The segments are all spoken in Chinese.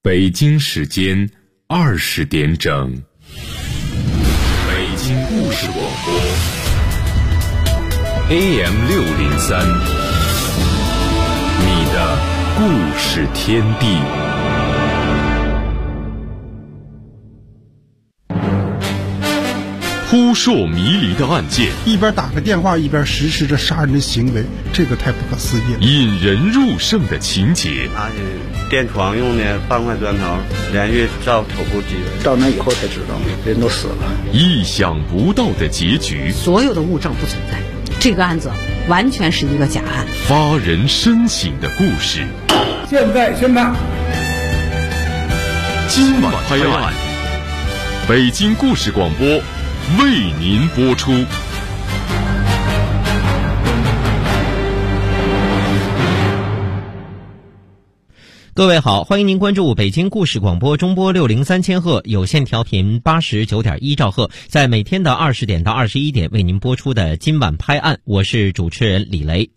北京时间20点整，北京故事广播 AM603，你的故事天地。扑朔迷离的案件， 一边打个电话一边实施着杀人的行为，这个太不可思议了。 引人入胜的情节， 拿起电床用的半块砖头连续照头部击人， 到那以后才知道人都死了。 意想不到的结局， 所有的物证不存在，这个案子完全是一个假案。 发人深省的故事， 现在宣判， 今晚拍案，北京故事广播为您播出。 各位好，欢迎您关注北京故事广播中波603千赫有线调频89.1兆赫，在每天的20点到21点为您播出的今晚拍案，我是主持人李雷。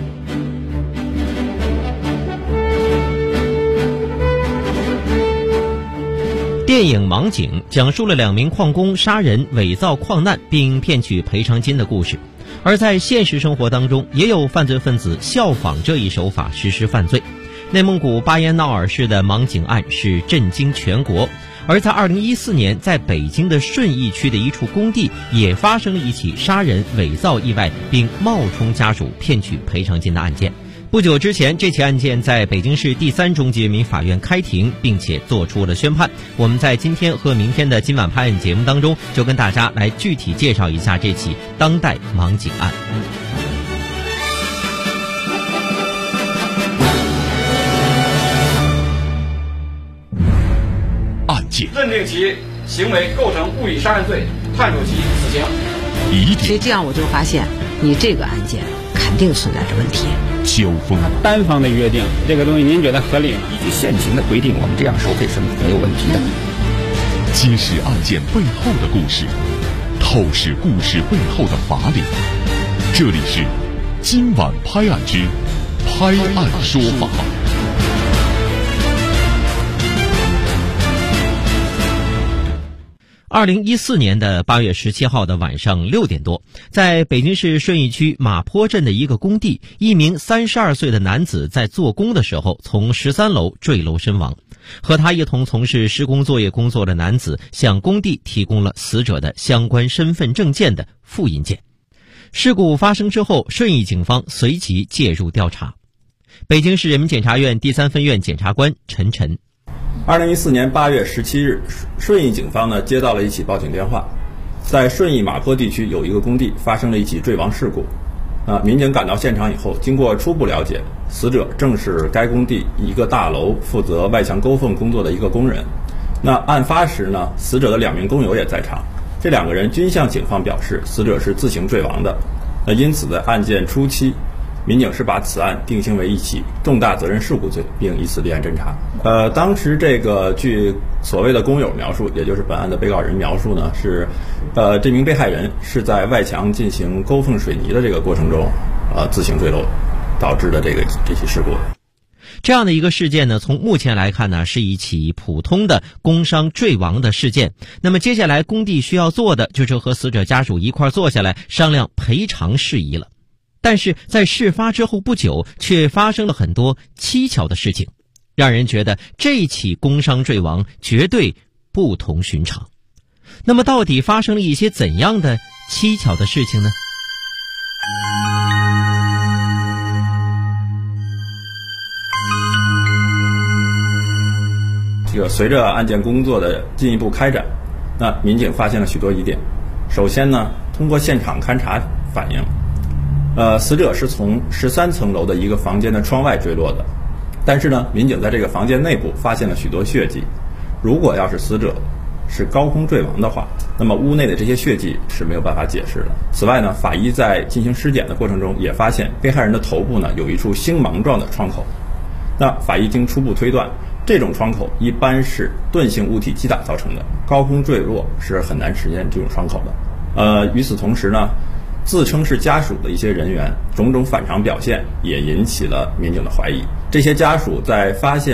电影《盲井》讲述了2名矿工杀人、伪造矿难并骗取赔偿金的故事，而在现实生活当中，也有犯罪分子效仿这一手法实施犯罪。内蒙古巴彦淖尔市的盲井案是震惊全国，而在2014年，在北京的顺义区的一处工地也发生了一起杀人、伪造意外并冒充家属骗取赔偿金的案件。不久之前，这起案件在北京市第3中级人民法院开庭，并且做出了宣判。我们在今天和明天的今晚拍案节目当中，就跟大家来具体介绍一下这起当代盲井案。 案件认定其行为构成故意杀人罪，判处其死刑。 所以这样我就发现，你这个案件肯定存在着问题。 交锋， 单方的约定这个东西您觉得合理吗？ 依据现行的规定，我们这样收费是没有问题的。 揭示案件背后的故事，透视故事背后的法理。这里是今晚拍案之拍案说法。 2014年的8月17号的晚上6点多，在北京市顺义区马坡镇的一个工地，一名32岁的男子在做工的时候从13楼坠楼身亡。和他一同从事施工作业工作的男子向工地提供了死者的相关身份证件的复印件。事故发生之后，顺义警方随即介入调查。北京市人民检察院第3分院检察官陈晨。 2014年8月17日，顺义警方接到了一起报警电话，在顺义马坡地区有一个工地发生了一起坠亡事故。民警赶到现场以后，经过初步了解，死者正是该工地一个大楼负责外墙勾缝工作的一个工人。案发时死者的2名工友也在场，这2个人均向警方表示死者是自行坠亡的。因此在案件初期，民警是把此案定性为一起重大责任事故罪，并以此立案侦查。当时据所谓的工友描述，也就是本案的被告人描述是，这名被害人是在外墙进行勾缝水泥的这个过程中，自行坠楼导致的这起事故。 这样的一个事件从目前来看是一起普通的工伤坠亡的事件。那么接下来工地需要做的就是和死者家属一块坐下来商量赔偿事宜了。但是在事发之后不久，却发生了很多蹊跷的事情，让人觉得这起工伤坠亡绝对不同寻常。那么到底发生了一些怎样的蹊跷的事情呢？ 随着案件工作的进一步开展，民警发现了许多疑点。首先通过现场勘查反映，死者是从13层楼的一个房间的窗外坠落的，但是民警在这个房间内部发现了许多血迹。如果要是死者是高空坠亡的话，那么屋内的这些血迹是没有办法解释的。此外法医在进行尸检的过程中也发现被害人的头部有一处星芒状的创口。法医经初步推断，这种创口一般是钝性物体击打造成的，高空坠落是很难实现这种创口的。与此同时自称是家属的一些人员种种反常表现也引起了民警的怀疑。这些家属在发现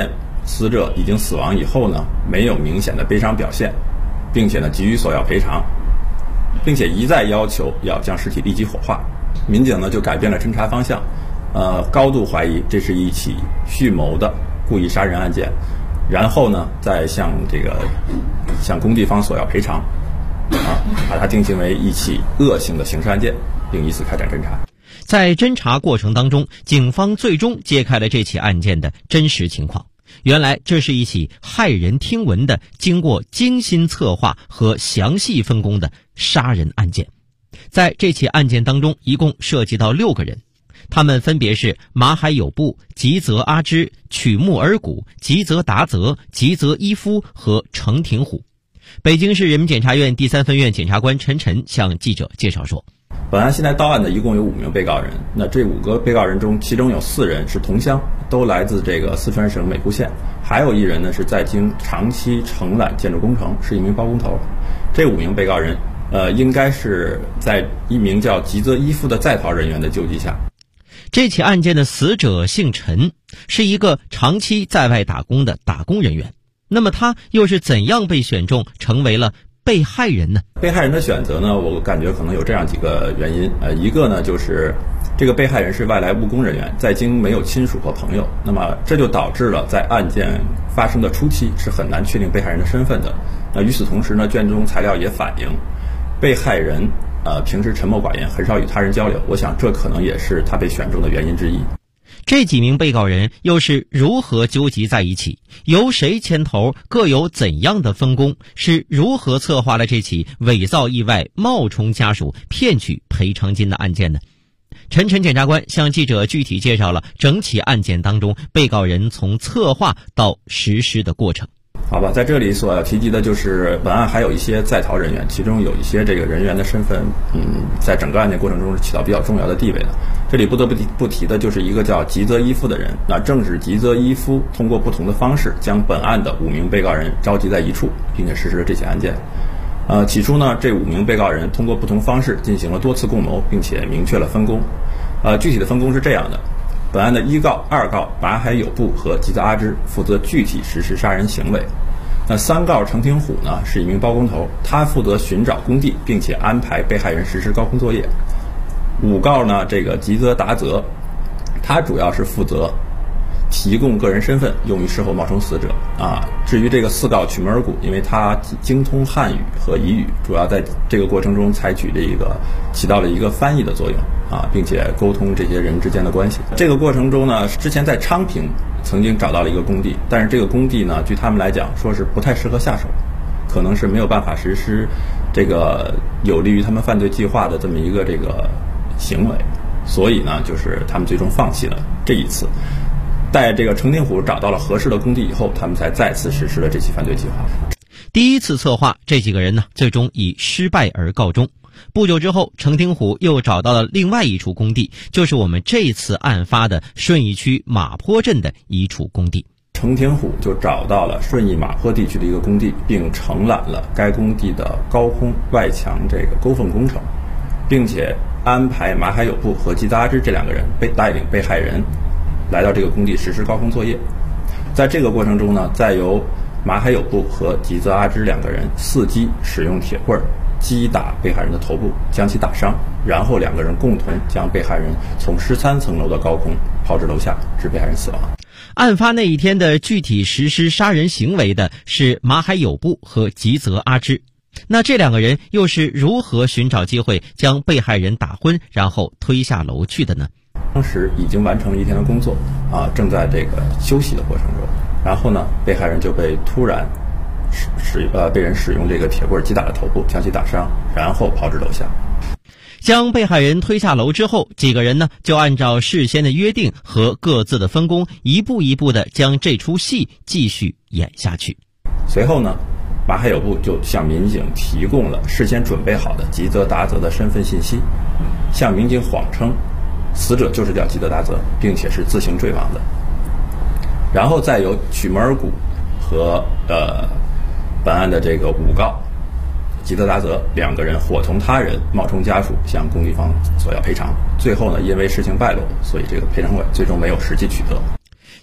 死者已经死亡以后呢，没有明显的悲伤表现，并且呢急于索要赔偿，并且一再要求要将尸体立即火化。民警呢就改变了侦查方向，高度怀疑这是一起蓄谋的故意杀人案件，然后呢再向工地方索要赔偿，把它定性为一起恶性的刑事案件，并以此开展侦查。 在侦查过程当中，警方最终揭开了这起案件的真实情况。原来这是一起骇人听闻的、经过精心策划和详细分工的杀人案件。在这起案件当中，一共涉及到6个人，他们分别是马海友布、吉泽阿之、曲木尔古、吉泽达泽、吉泽伊夫和程廷虎。北京市人民检察院第3分院检察官陈晨向记者介绍说， 本案现在到案的一共有5名被告人，那这5个被告人中，其中有4人是同乡，都来自这个四川省美浦县，还有1人呢是在京长期承揽建筑工程，是一名包工头。这5名被告人应该是在一名叫吉泽伊夫的在逃人员的救济下。 这起案件的死者姓陈，是一个长期在外打工的打工人员。那么他又是怎样被选中成为了被害人呢？ 被害人的选择呢，我感觉可能有这样几个原因。一个呢就是这个被害人是外来务工人员，在京没有亲属和朋友，那么这就导致了在案件发生的初期是很难确定被害人的身份的。那与此同时呢，卷宗材料也反映被害人平时沉默寡言，很少与他人交流，我想这可能也是他被选中的原因之一。 这几名被告人又是如何纠集在一起？由谁牵头？各有怎样的分工？是如何策划了这起伪造意外、冒充家属、骗取赔偿金的案件呢？陈晨检察官向记者具体介绍了整起案件当中被告人从策划到实施的过程。 好吧，在这里所要提及的就是本案还有一些在逃人员，其中有一些这个人员的身份在整个案件过程中是起到比较重要的地位的。这里不得不提的就是一个叫吉泽伊夫的人，那正是吉泽伊夫通过不同的方式将本案的5名被告人召集在一处，并且实施了这起案件。起初呢，这5名被告人通过不同方式进行了多次共谋，并且明确了分工。具体的分工是这样的：本案的1告、2告马海友布和吉泽阿之负责具体实施杀人行为。那3告程廷虎呢是一名包工头，他负责寻找工地，并且安排被害人实施高空作业。5告呢，这个吉泽达泽，他主要是负责提供个人身份，用于事后冒充死者至于这个4告曲木尔古，因为他精通汉语和彝语，主要在这个过程中起到了一个翻译的作用并且沟通这些人之间的关系。这个过程中呢，之前在昌平曾经找到了一个工地，但是这个工地呢，据他们来讲说是不太适合下手，可能是没有办法实施这个有利于他们犯罪计划的这么一个这个行为，所以呢，就是他们最终放弃了这一次。待这个程廷虎找到了合适的工地以后，他们才再次实施了这起犯罪计划。 第一次策划，这几个人呢，最终以失败而告终。不久之后，程廷虎又找到了另外一处工地，就是我们这次案发的顺义区马坡镇的一处工地。 程廷虎就找到了顺义马坡地区的一个工地，并承揽了该工地的高空外墙这个勾缝工程，并且安排马海友布和吉泽阿之这2个人带领被害人来到这个工地实施高空作业。在这个过程中呢，再由马海友布和吉泽阿之2个人伺机使用铁棍击打被害人的头部，将其打伤，然后2个人共同将被害人从13层楼的高空抛至楼下，致被害人死亡。 案发那一天的具体实施杀人行为的是马海友布和吉泽阿之。那这2个人又是如何寻找机会将被害人打昏，然后推下楼去的呢？ 当时已经完成了一天的工作正在这个休息的过程中，然后呢，被害人就被突然被人使用这个铁棍击打了头部，将其打伤，然后抛至楼下。 将被害人推下楼之后，几个人呢就按照事先的约定和各自的分工，一步一步的将这出戏继续演下去。 随后呢，马海友布就向民警提供了事先准备好的吉泽达泽的身份信息，向民警谎称死者就是叫吉泽达泽，并且是自行坠亡的。然后再由曲木尔古和本案的这个5告吉泽达泽2个人伙同他人冒充家属向工地方索要赔偿。最后呢，因为事情败露，所以这个赔偿款最终没有实际取得。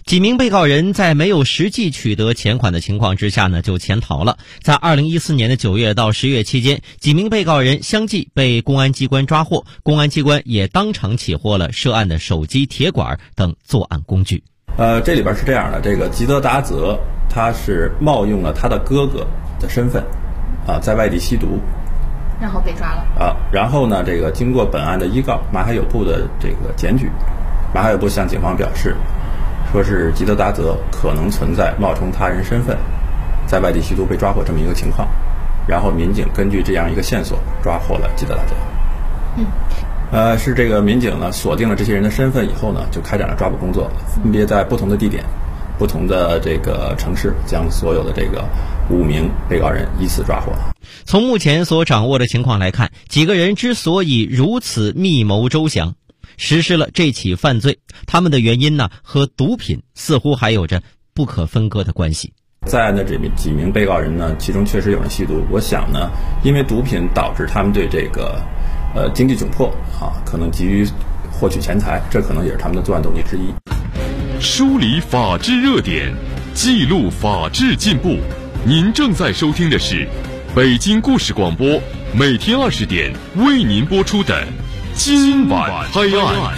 几名被告人在没有实际取得钱款的情况之下呢，就潜逃了。在2014年的9月到10月期间，几名被告人相继被公安机关抓获，公安机关也当场起获了涉案的手机、铁管等作案工具。 这里边是这样的，这个吉德达泽他是冒用了他的哥哥的身份，在外地吸毒， 然后被抓了。 然后呢，这个经过本案的依告，马海友部的这个检举，马海友部向警方表示，说是吉德达泽可能存在冒充他人身份在外地吸毒被抓获这么一个情况，然后民警根据这样一个线索抓获了吉德达泽。是这个民警呢锁定了这些人的身份以后呢，就开展了抓捕工作，分别在不同的地点、不同的这个城市，将所有的这个5名被告人依次抓获。 从目前所掌握的情况来看，几个人之所以如此密谋周详，实施了这起犯罪，他们的原因呢和毒品似乎还有着不可分割的关系。 在案的这几名被告人呢，其中确实有人吸毒，我想呢，因为毒品导致他们对这个经济窘迫可能急于获取钱财，这可能也是他们的作案动机之一。 梳理法治热点，记录法治进步。您正在收听的是北京故事广播每天20点为您播出的今晚拍案。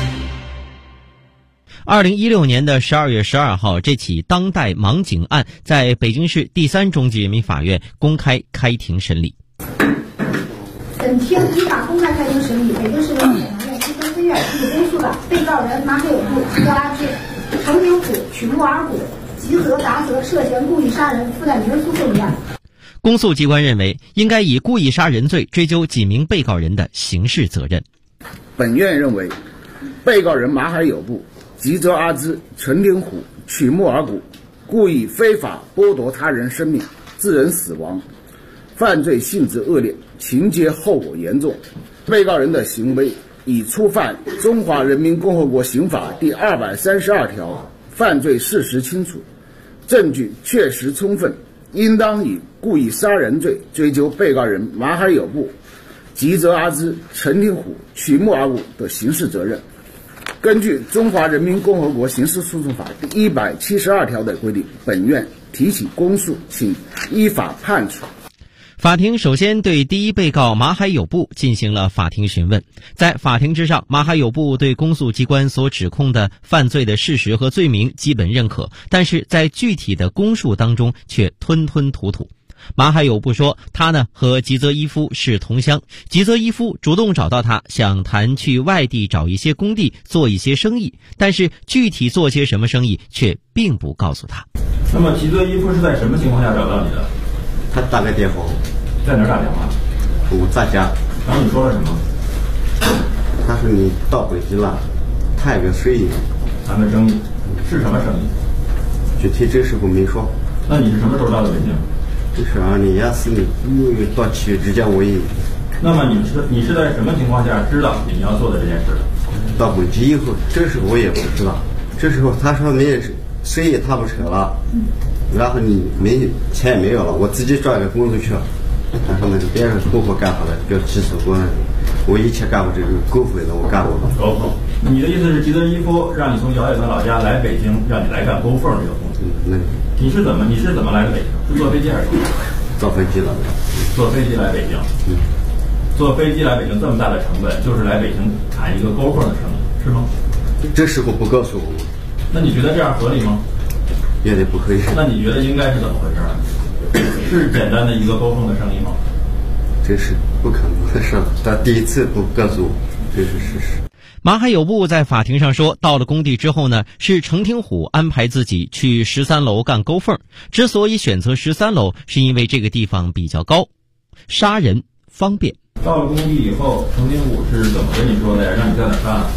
2016年的12月12号，这起当代盲井案在北京市第3中级人民法院公开开庭审理。 本庭依法公开开庭审理北京市人民检察院西城分院提起公诉的被告人马海友部、吉德阿芝、程明虎、曲木尔古、吉泽达泽涉嫌故意杀人附带民事诉讼一案。 公诉机关认为，应该以故意杀人罪追究几名被告人的刑事责任。 本院认为，被告人马海友部、吉泽阿芝、陈林虎、曲木尔古故意非法剥夺他人生命，致人死亡，犯罪性质恶劣，情节后果严重。被告人的行为已触犯《中华人民共和国刑法》第232条，犯罪事实清楚，证据确实充分，应当以故意杀人罪追究被告人马海友部、吉泽阿芝、陈林虎、曲木尔古的刑事责任。根据《中华人民共和国刑事诉讼法》第172条的规定，本院提起公诉，请依法判处。 法庭首先对第一被告马海友部进行了法庭询问。在法庭之上，马海友部对公诉机关所指控的犯罪的事实和罪名基本认可，但是在具体的供述当中却吞吞吐吐。马海友部说，他呢和吉泽一夫是同乡，吉泽一夫主动找到他，想谈去外地找一些工地做一些生意，但是具体做些什么生意却并不告诉他。 那么吉泽一夫是在什么情况下找到你的？ 他打个电话。 在哪儿打电话？ 我在家。 然后你说了什么？ 他说你到北京了，谈个生意。 谈个生意，是什么生意？ 具体这时候没说。 那你是什么时候到的北京？ 这是2014年6月到7月之间为宜。 那么你是在什么情况下知道你要做的这件事的？ 到北京以后，这时候我也不知道。这时候他说没生意他不成了，然后你没钱也没有了，我自己找一个工作去了。他说那个别人合伙干好了，不要起诉我以前干过这个狗匪的，我干过。 狗缝，你的意思是吉德伊夫让你从遥远的老家来北京，让你来干勾缝这个工作？你是怎么来的北京？是坐飞机还是？ 坐飞机了。 坐飞机来北京。坐飞机来北京这么大的成本，就是来北京谈一个勾缝的生意，是吗？ 这时候不告诉我吗？ 那你觉得这样合理吗？ 有点不合理。 那你觉得应该是怎么回事呢？是简单的一个勾缝的生意吗？ 这是不可能的事，他第一次不告诉我，这是事实。 马海友部在法庭上说，到了工地之后呢，是程廷虎安排自己去13楼干勾缝。之所以选择13楼，是因为这个地方比较高，杀人方便。 到了工地以后，程廷虎是怎么跟你说的呀？让你在哪儿干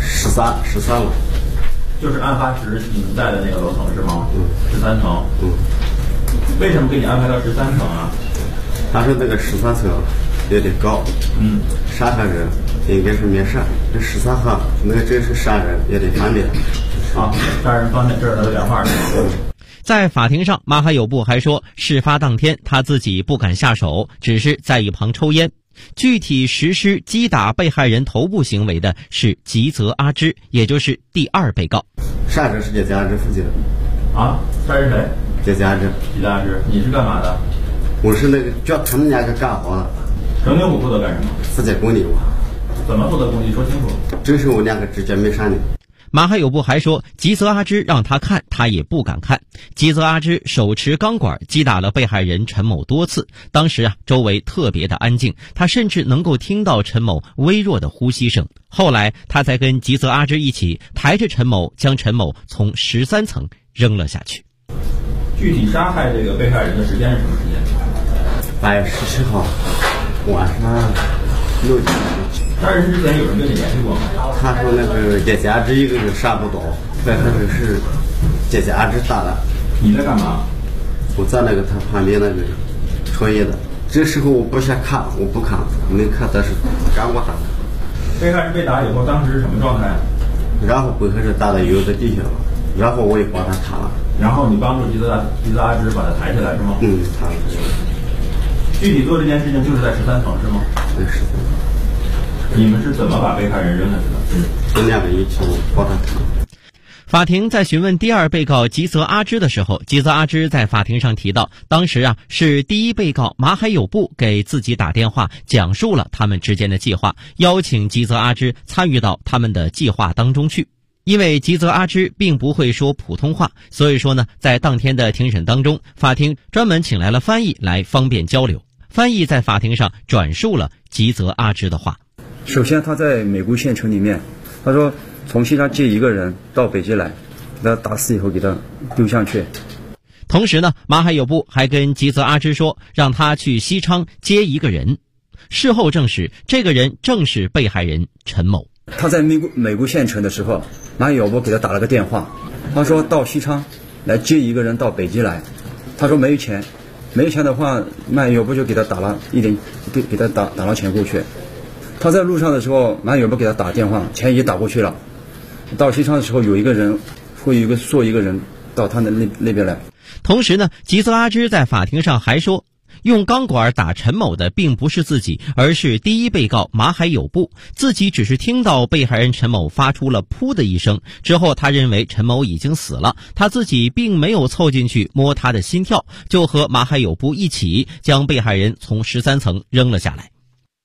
？13楼， 就是案发时你们在的那个楼层是吗？13层。为什么给你安排到13层啊？ 他说那个13层有点高，杀他人应该是没事，这13号那个真是杀人有点方便。 好，杀人方便，这是他的原话是吗？ 在法庭上，马海友部还说，事发当天他自己不敢下手，只是在一旁抽烟。具体实施击打被害人头部行为的是吉泽阿芝，也就是第2被告。 杀人是吉泽阿之负责的。 啊？杀人谁？ 吉泽阿之。 吉泽阿之，你是干嘛的？ 我是那个叫他们两个干活的。 程廷虎负责干什么？ 负责工地。 怎么负责工地？说清楚。 这是我两个直接没删的。 马海友部还说，吉泽阿之让他看，他也不敢看。吉泽阿之手持钢管击打了被害人陈某多次，当时周围特别的安静，他甚至能够听到陈某微弱的呼吸声。后来他才跟吉泽阿之一起抬着陈某，将陈某从13层扔了下去。 具体杀害这个被害人的时间是什么时间 ？8月17号晚上6点。 杀人之前有人跟你联系过吗？ 他说那个吉泽阿之一个人杀不倒，那可能是吉泽阿之打的。 你在干嘛？ 我在那个他旁边那个抽烟的。这时候我不想看，我不看，没看，但是赶过他。 被害人被打以后，当时是什么状态？ 然后被害人打到有的地下了，然后我也帮他抬了。 然后你帮助吉泽阿之把他抬起来是吗？ 抬了。 具体做这件事情就是在13层是吗？ 对，13层。 你们是怎么把被害人扔下去的？ 这两个一起帮他抬。 法庭在询问第二被告吉泽阿之的时候，吉泽阿之在法庭上提到，当时是第一被告马海友部给自己打电话，讲述了他们之间的计划，邀请吉泽阿之参与到他们的计划当中去。因为吉泽阿之并不会说普通话，所以说呢，在当天的庭审当中，法庭专门请来了翻译来方便交流。翻译在法庭上转述了吉泽阿之的话。 首先他在美姑县城里面，他说从西昌接一个人到北京来，给他打死以后给他丢下去。 同时呢，马海友部还跟吉泽阿之说，让他去西昌接一个人。事后证实，这个人正是被害人陈某。 他在美姑县城的时候，马海友部给他打了个电话，他说到西昌来接一个人到北京来。他说没有钱，没有钱的话，马海友部就给他打了一点，给他打了钱过去。他在路上的时候，马海友部给他打电话，钱也打过去了。到西昌的时候，有一个人会说一个人到他的那边来。 同时呢，吉泽阿之在法庭上还说，用钢管打陈某的并不是自己，而是第一被告马海友部，自己只是听到被害人陈某发出了噗的一声，之后他认为陈某已经死了，他自己并没有凑进去摸他的心跳，就和马海友部一起将被害人从13层扔了下来。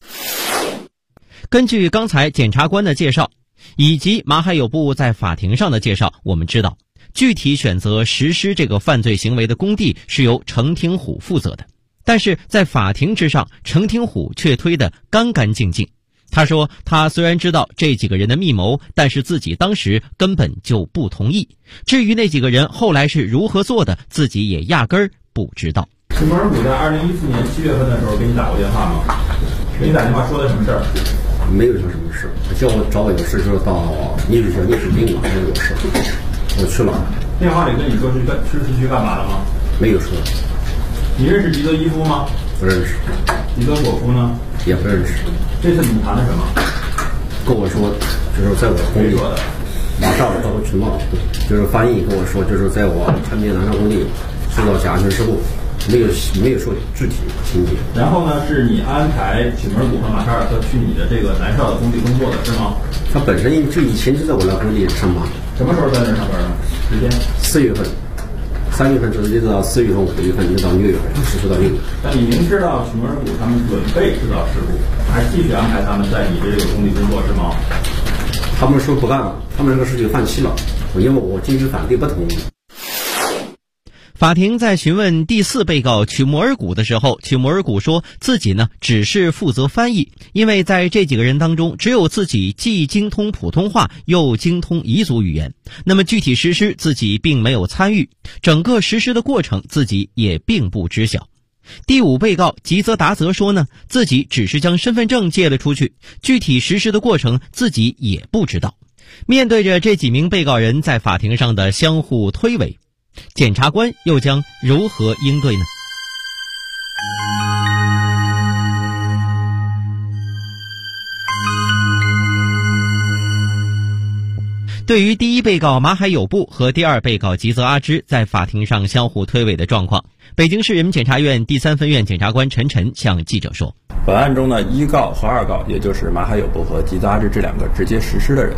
根据刚才检察官的介绍以及马海友部在法庭上的介绍，我们知道具体选择实施这个犯罪行为的工地是由程廷虎负责的，但是在法庭之上，程廷虎却推得干干净净。他说他虽然知道这几个人的密谋，但是自己当时根本就不同意，至于那几个人后来是如何做的，自己也压根儿不知道。 徐某尔虎在2014年7月份的时候给你打过电话吗？给你打电话说的什么事儿？ 没有说什么事，叫我找我有事就是到泥水学溺水病了，还有事，我去了。 电话里跟你说是去干嘛的吗？ 没有说。 你认识吉泽一夫吗？ 不认识。 吉泽果夫呢？ 也不认识。 这次你们谈的什么？ 跟我说，就是在我工地，马上我到过群报，就是翻译跟我说，就是在我陈边南上工地受到甲安全事故。没有说具体情节。 然后呢，是你安排曲门谷和马沙尔特去你的这个南少的工地工作的是吗？ 他本身就以前就在我那工地上班。 什么时候在那上班呢？时间 ？4月份，3月份直接到4月份、5月份，一直到6月份，实施到6月。 那你明知道曲门谷他们准备制造事故，还继续安排他们在你这个工地工作是吗？ 他们说不干了，他们这个事情放弃了，因为我坚决反对不同意。 法庭在询问第4被告曲摩尔谷的时候，曲摩尔谷说自己呢只是负责翻译，因为在这几个人当中，只有自己既精通普通话又精通彝族语言，那么具体实施自己并没有参与，整个实施的过程自己也并不知晓。第5被告吉泽达则说呢，自己只是将身份证借了出去，具体实施的过程自己也不知道。面对着这几名被告人在法庭上的相互推诿，检察官又将如何应对呢？对于第1被告马海友部和第2被告吉泽阿之在法庭上相互推诿的状况，北京市人民检察院第3分院检察官陈晨向记者说， 本案中呢，1告和2告，也就是马海友部和吉泽阿之这2个直接实施的人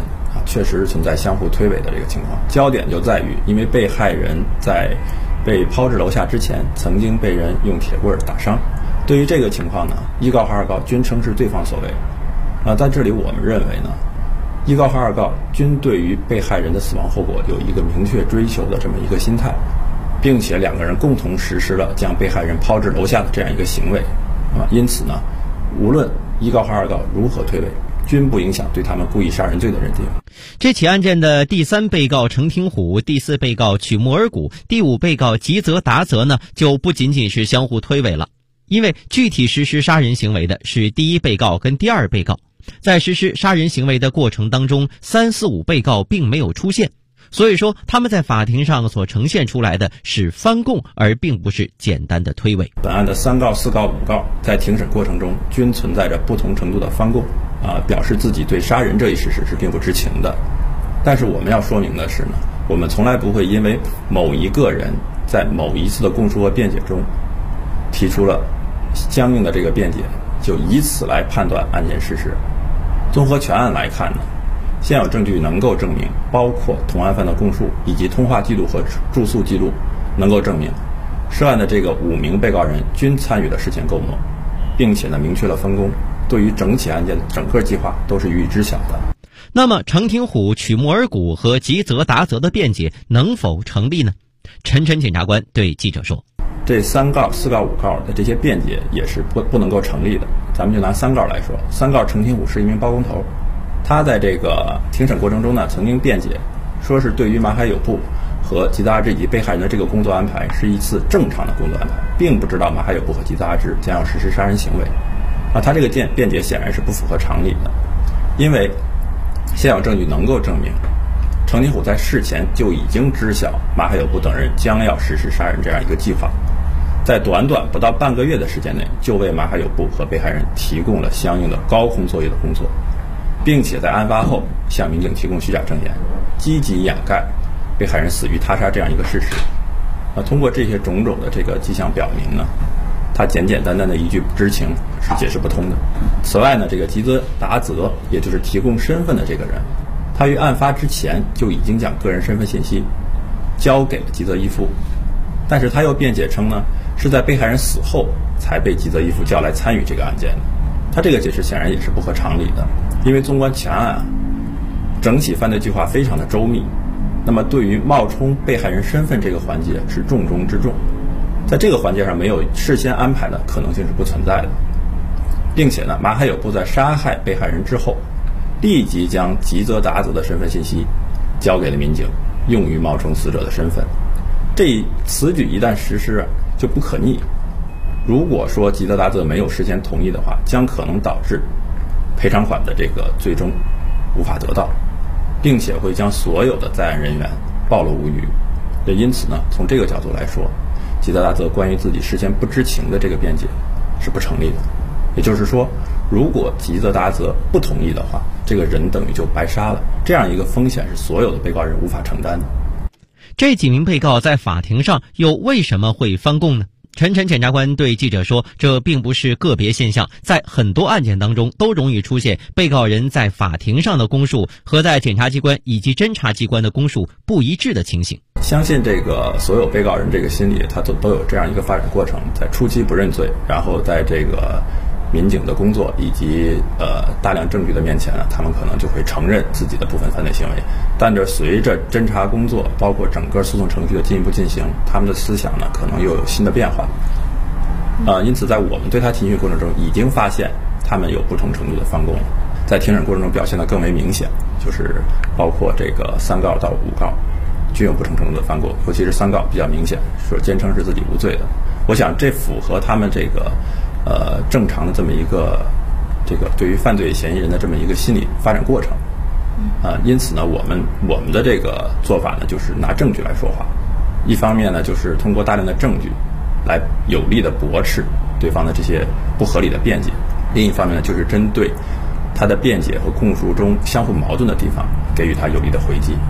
确实存在相互推诿的这个情况。焦点就在于，因为被害人在被抛至楼下之前，曾经被人用铁棍打伤。对于这个情况呢，一告和二告均称是对方所为。在这里我们认为呢，一告和二告均对于被害人的死亡后果有一个明确追求的这么一个心态，并且两个人共同实施了将被害人抛至楼下的这样一个行为。因此呢，无论一告和二告如何推诿，均不影响对他们故意杀人罪的认定。 这起案件的第3被告程廷虎、第4被告曲木尔古、第5被告吉泽达泽呢，就不仅仅是相互推诿了，因为具体实施杀人行为的是第1被告跟第2被告，在实施杀人行为的过程当中，3、4、5被告并没有出现，所以说他们在法庭上所呈现出来的是翻供，而并不是简单的推诿。 本案的3告、4告、5告在庭审过程中均存在着不同程度的翻供，表示自己对杀人这一事实是并不知情的。但是我们要说明的是呢，我们从来不会因为某一个人在某一次的供述和辩解中提出了相应的这个辩解，就以此来判断案件事实。综合全案来看呢，现有证据能够证明，包括同案犯的供述以及通话记录和住宿记录，能够证明涉案的这个5名被告人均参与了事前构谋，并且呢明确了分工，对于整起案件的整个计划都是予以知晓的。 那么程廷虎、曲木尔古和吉泽达泽的辩解能否成立呢？陈晨检察官对记者说， 这3告、4告、5告的这些辩解也是不能够成立的。咱们就拿3告来说，3告程廷虎是一名包工头，他在这个庭审过程中呢，曾经辩解说是对于马海友部和吉泽阿芝以及被害人的这个工作安排是一次正常的工作安排，并不知道马海友部和吉泽阿芝将要实施杀人行为。他这个辩解显然是不符合常理的，因为现有证据能够证明程廷虎在事前就已经知晓马海友部等人将要实施杀人这样一个计划，在短短不到半个月的时间内，就为马海友部和被害人提供了相应的高空作业的工作，并且在案发后向民警提供虚假证言，积极掩盖被害人死于他杀这样一个事实。通过这些种种的这个迹象表明呢，他简简单单的一句不知情是解释不通的。此外呢，这个吉泽达泽，也就是提供身份的这个人，他于案发之前就已经将个人身份信息交给了吉泽一夫，但是他又辩解称呢，是在被害人死后才被吉泽一夫叫来参与这个案件的。他这个解释显然也是不合常理的，因为纵观全案整起犯罪计划非常的周密，那么对于冒充被害人身份这个环节是重中之重，在这个环节上没有事先安排的可能性是不存在的。并且呢，马海友部在杀害被害人之后，立即将吉泽达泽的身份信息交给了民警，用于冒充死者的身份。此举一旦实施就不可逆。如果说吉泽达泽没有事先同意的话，将可能导致赔偿款的这个最终无法得到，并且会将所有的在案人员暴露无余。也因此呢，从这个角度来说，吉泽达泽关于自己事先不知情的这个辩解是不成立的。也就是说，如果吉泽达泽不同意的话，这个人等于就白杀了，这样一个风险是所有的被告人无法承担的。 这几名被告在法庭上又为什么会翻供呢？陈晨检察官对记者说，这并不是个别现象，在很多案件当中都容易出现被告人在法庭上的供述和在检察机关以及侦查机关的供述不一致的情形。 相信这个所有被告人这个心理他都有这样一个发展过程，在初期不认罪，然后在这个民警的工作以及大量证据的面前呢，他们可能就会承认自己的部分犯罪行为。但这随着侦查工作包括整个诉讼程序的进一步进行，他们的思想呢可能又有新的变化。因此在我们对他提讯过程中已经发现他们有不同程度的翻供，在庭审过程中表现得更为明显，就是包括这个3告到5告均有不同程度的翻供，尤其是3告比较明显，说坚称是自己无罪的。我想这符合他们这个正常的这么一个这个对于犯罪嫌疑人的这么一个心理发展过程。因此呢，我们的这个做法呢，就是拿证据来说话。一方面呢，就是通过大量的证据来有力的驳斥对方的这些不合理的辩解；另一方面呢，就是针对他的辩解和供述中相互矛盾的地方，给予他有力的回击。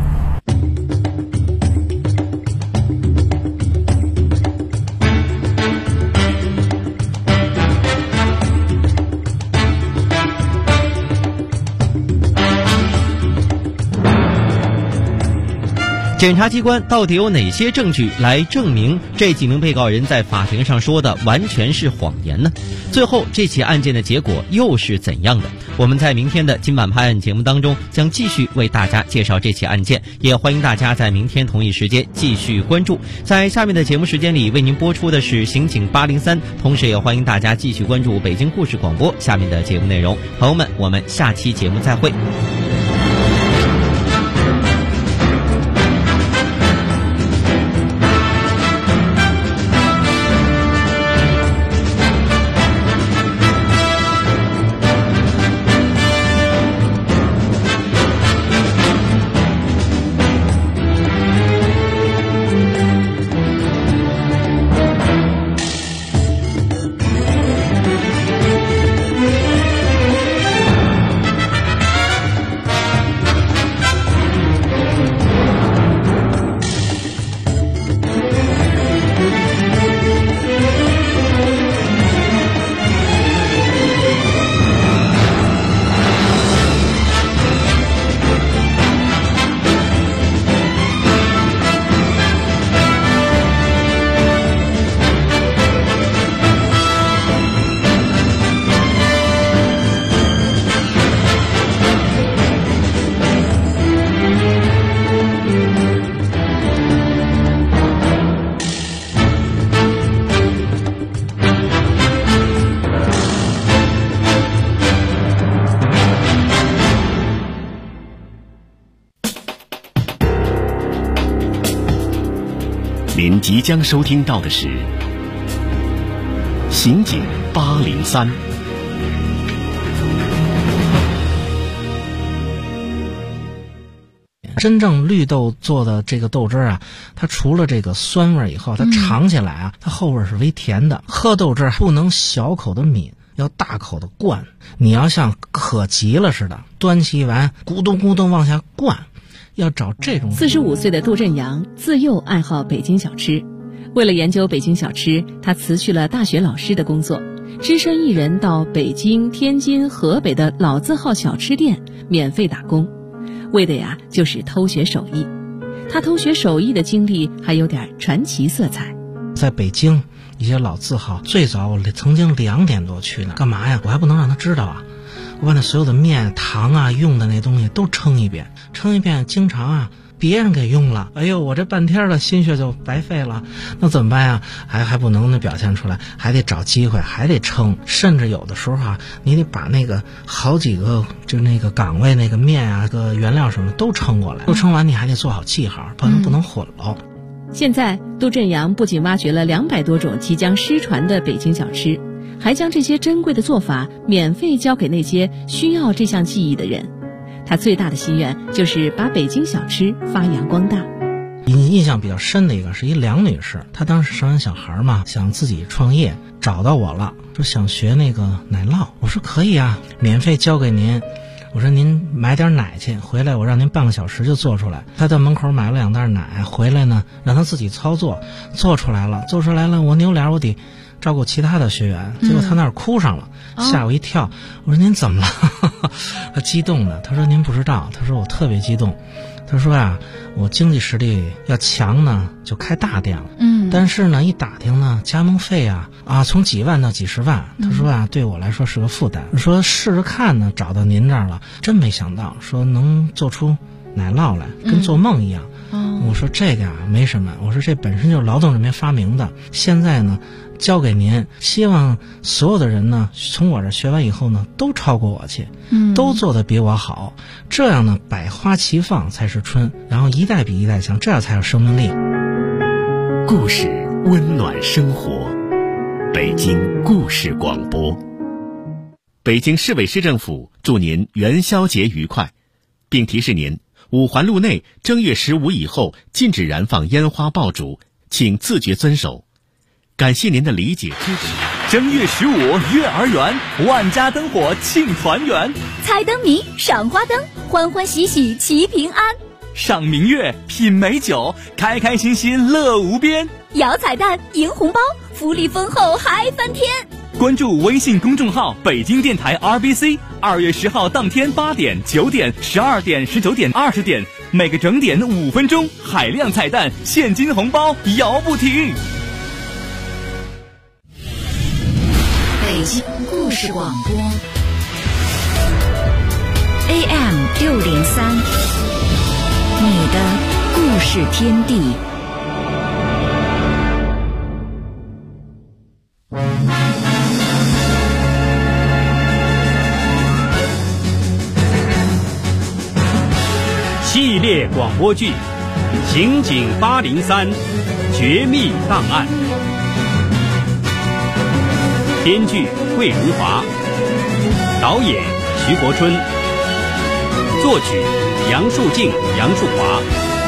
检察机关到底有哪些证据来证明这几名被告人在法庭上说的完全是谎言呢？最后这起案件的结果又是怎样的？我们在明天的今晚拍案节目当中将继续为大家介绍这起案件，也欢迎大家在明天同一时间继续关注。在下面的节目时间里为您播出的是刑警803，同时也欢迎大家继续关注北京故事广播下面的节目内容。朋友们，我们下期节目再会。 您即将收听到的是《刑警803》。 真正绿豆做的这个豆汁啊，它除了这个酸味以后，它尝起来啊，它后味是微甜的。喝豆汁不能小口的抿，要大口的灌。你要像渴急了似的，端起碗咕咚咕咚往下灌。要找这种。 45岁的杜振阳自幼爱好北京小吃，为了研究北京小吃，他辞去了大学老师的工作，只身一人到北京、天津、河北的老字号小吃店免费打工，为的呀就是偷学手艺。他偷学手艺的经历还有点传奇色彩。 在北京一些老字号，最早我曾经2点多去呢，干嘛呀？我还不能让他知道啊！我把那所有的面、糖啊、用的那东西都称一遍，经常啊别人给用了，哎呦，我这半天的心血就白费了，那怎么办呀？还不能表现出来，还得找机会，还得称，甚至有的时候啊，你得把那个好几个就那个岗位那个面啊、个原料什么都称过来，都称完你还得做好记号，不能混喽。 现在杜振阳不仅挖掘了200多种即将失传的北京小吃，还将这些珍贵的做法免费教给那些需要这项技艺的人。他最大的心愿就是把北京小吃发扬光大。 印象比较深的一个是一梁女士，她当时生完小孩嘛，想自己创业，找到我了，说想学那个奶酪。我说可以啊，免费教给您。我说您买点奶去，回来我让您半个小时就做出来。他在门口买了2袋奶，回来呢让他自己操作，做出来了，我扭脸我得照顾其他的学员，结果他那儿哭上了，吓我一跳。我说您怎么了？他激动的，他说您不知道，他说我特别激动。他说呀，我经济实力要强呢，就开大店了。但是呢，一打听呢，加盟费啊，从几万到几十万。他说啊，对我来说是个负担。说试着看呢，找到您这儿了，真没想到，说能做出奶酪来，跟做梦一样。我说这个呀没什么，我说这本身就是劳动人民发明的，现在呢交给您，希望所有的人呢从我这学完以后呢都超过我去，都做得比我好，这样呢百花齐放才是春，然后一代比一代强，这样才有生命力。 故事温暖生活，北京故事广播。北京市委市政府祝您元宵节愉快，并提示您五环路内正月15以后禁止燃放烟花爆竹，请自觉遵守。感谢您的理解支持。 正月15月儿圆，万家灯火庆团圆， 猜灯谜，赏花灯，欢欢喜喜齐平安。 赏明月，品美酒，开开心心乐无边。 摇彩蛋，赢红包，福利丰厚嗨翻天。 关注微信公众号北京电台 RBC， 2月10号当天8点、9点、12点、19点、20点， 每个整点5分钟，海量彩蛋，现金红包摇不停。 北京故事广播 AM603，你的故事天地。 系列广播剧《刑警803绝密档案》，编剧桂荣华，导演徐国春，作曲杨树静、杨树华。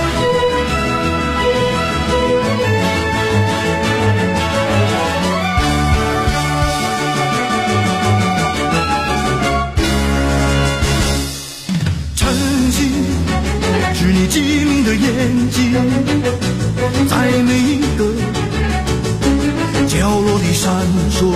是你机灵的眼睛，在每一个角落里闪烁。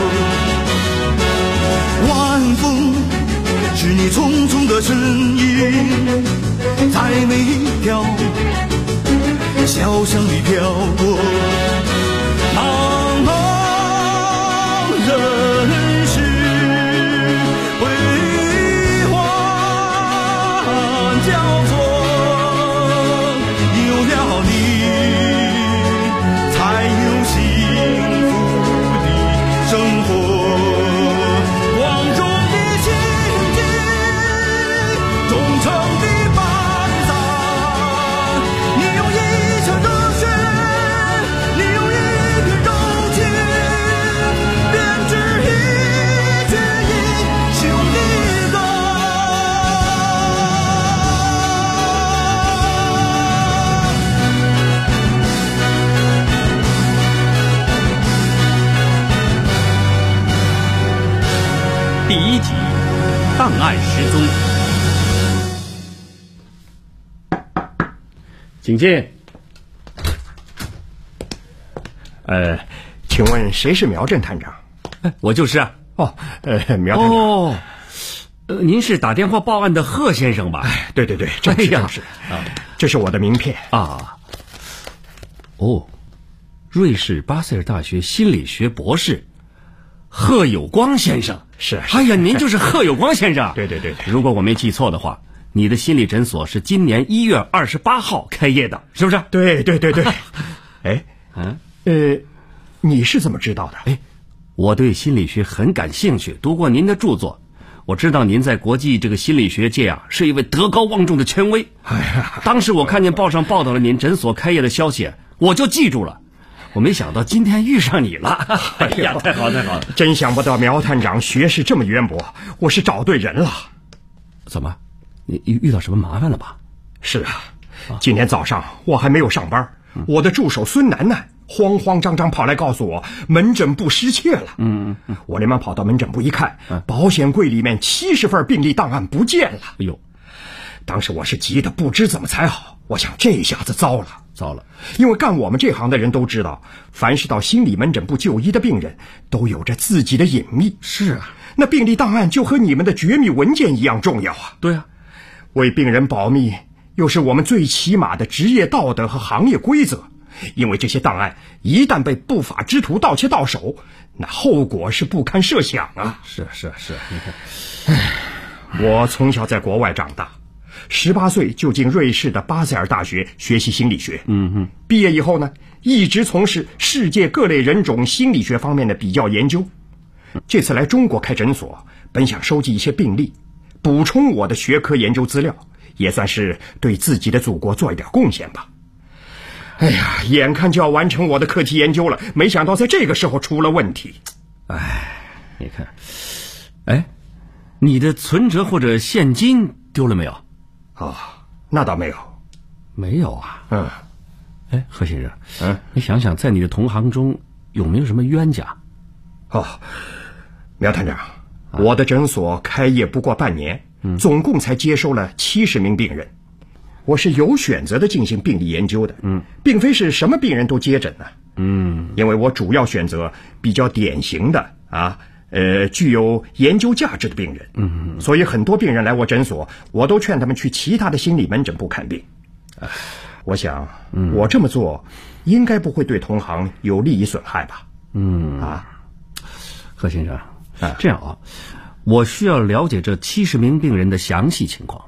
晚风是你匆匆的身影，在每一条小巷里飘过。茫茫人世辉煌交错。 第1集，档案失踪。 请进。请问谁是苗震探长？ 我就是啊。 苗探长。 哦，您是打电话报案的贺先生吧？ 对，正是。这是我的名片啊。哦，瑞士巴塞尔大学心理学博士贺有光先生。 是。 哎呀，您就是贺有光先生。 对。 如果我没记错的话，你的心理诊所是今年1月28号开业的，是不是？ 对。你是怎么知道的？ 我对心理学很感兴趣，读过您的著作，我知道您在国际这个心理学界是一位德高望重的权威。当时我看见报上报道了您诊所开业的消息，我就记住了。我没想到今天遇上你了。哎呀，太好了！ 真想不到苗探长学识这么渊博，我是找对人了。 怎么，你遇到什么麻烦了吧？ 是啊，今天早上我还没有上班，我的助手孙楠楠慌慌张张跑来告诉我门诊部失窃了。我连忙跑到门诊部一看，保险柜里面70份病历档案不见了。 哎呦， 当时我是急得不知怎么才好，我想这下子糟了，因为干我们这行的人都知道，凡是到心理门诊部就医的病人都有着自己的隐秘。 是啊， 那病历档案就和你们的绝密文件一样重要啊。 对啊， 为病人保密又是我们最起码的职业道德和行业规则。因为这些档案一旦被不法之徒盗窃到手，那后果是不堪设想啊。 是，你看， 我从小在国外长大，18岁就进瑞士的巴塞尔大学学习心理学。毕业以后呢，一直从事世界各类人种心理学方面的比较研究。这次来中国开诊所，本想收集一些病例，补充我的学科研究资料，也算是对自己的祖国做一点贡献吧。哎呀，眼看就要完成我的课题研究了，没想到在这个时候出了问题。 你看，你的存折或者现金丢了没有？ 那倒没有。 没有啊？贺先生，你想想，在你的同行中有没有什么冤家？ 苗探长，我的诊所开业不过半年，总共才接收了70名病人。我是有选择的进行病理研究的，并非是什么病人都接诊的，因为我主要选择比较典型的具有研究价值的病人，所以很多病人来我诊所，我都劝他们去其他的心理门诊部看病。 我想，我这么做应该不会对同行有利益损害吧？ 贺先生，这样啊，我需要了解这70名病人的详细情况。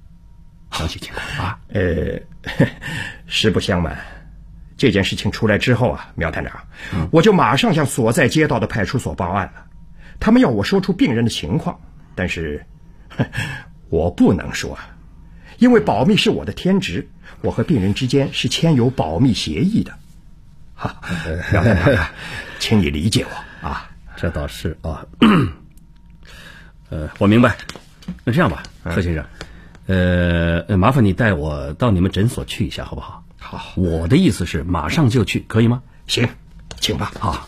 实不相瞒，这件事情出来之后啊，苗探长，我就马上向所在街道的派出所报案了。他们要我说出病人的情况，但是我不能说，因为保密是我的天职，我和病人之间是签有保密协议的。苗探长，请你理解我啊。 这倒是啊。我明白。那这样吧，贺先生，麻烦你带我到你们诊所去一下，好不好？ 好。 我的意思是马上就去，可以吗？ 行，请吧。 好。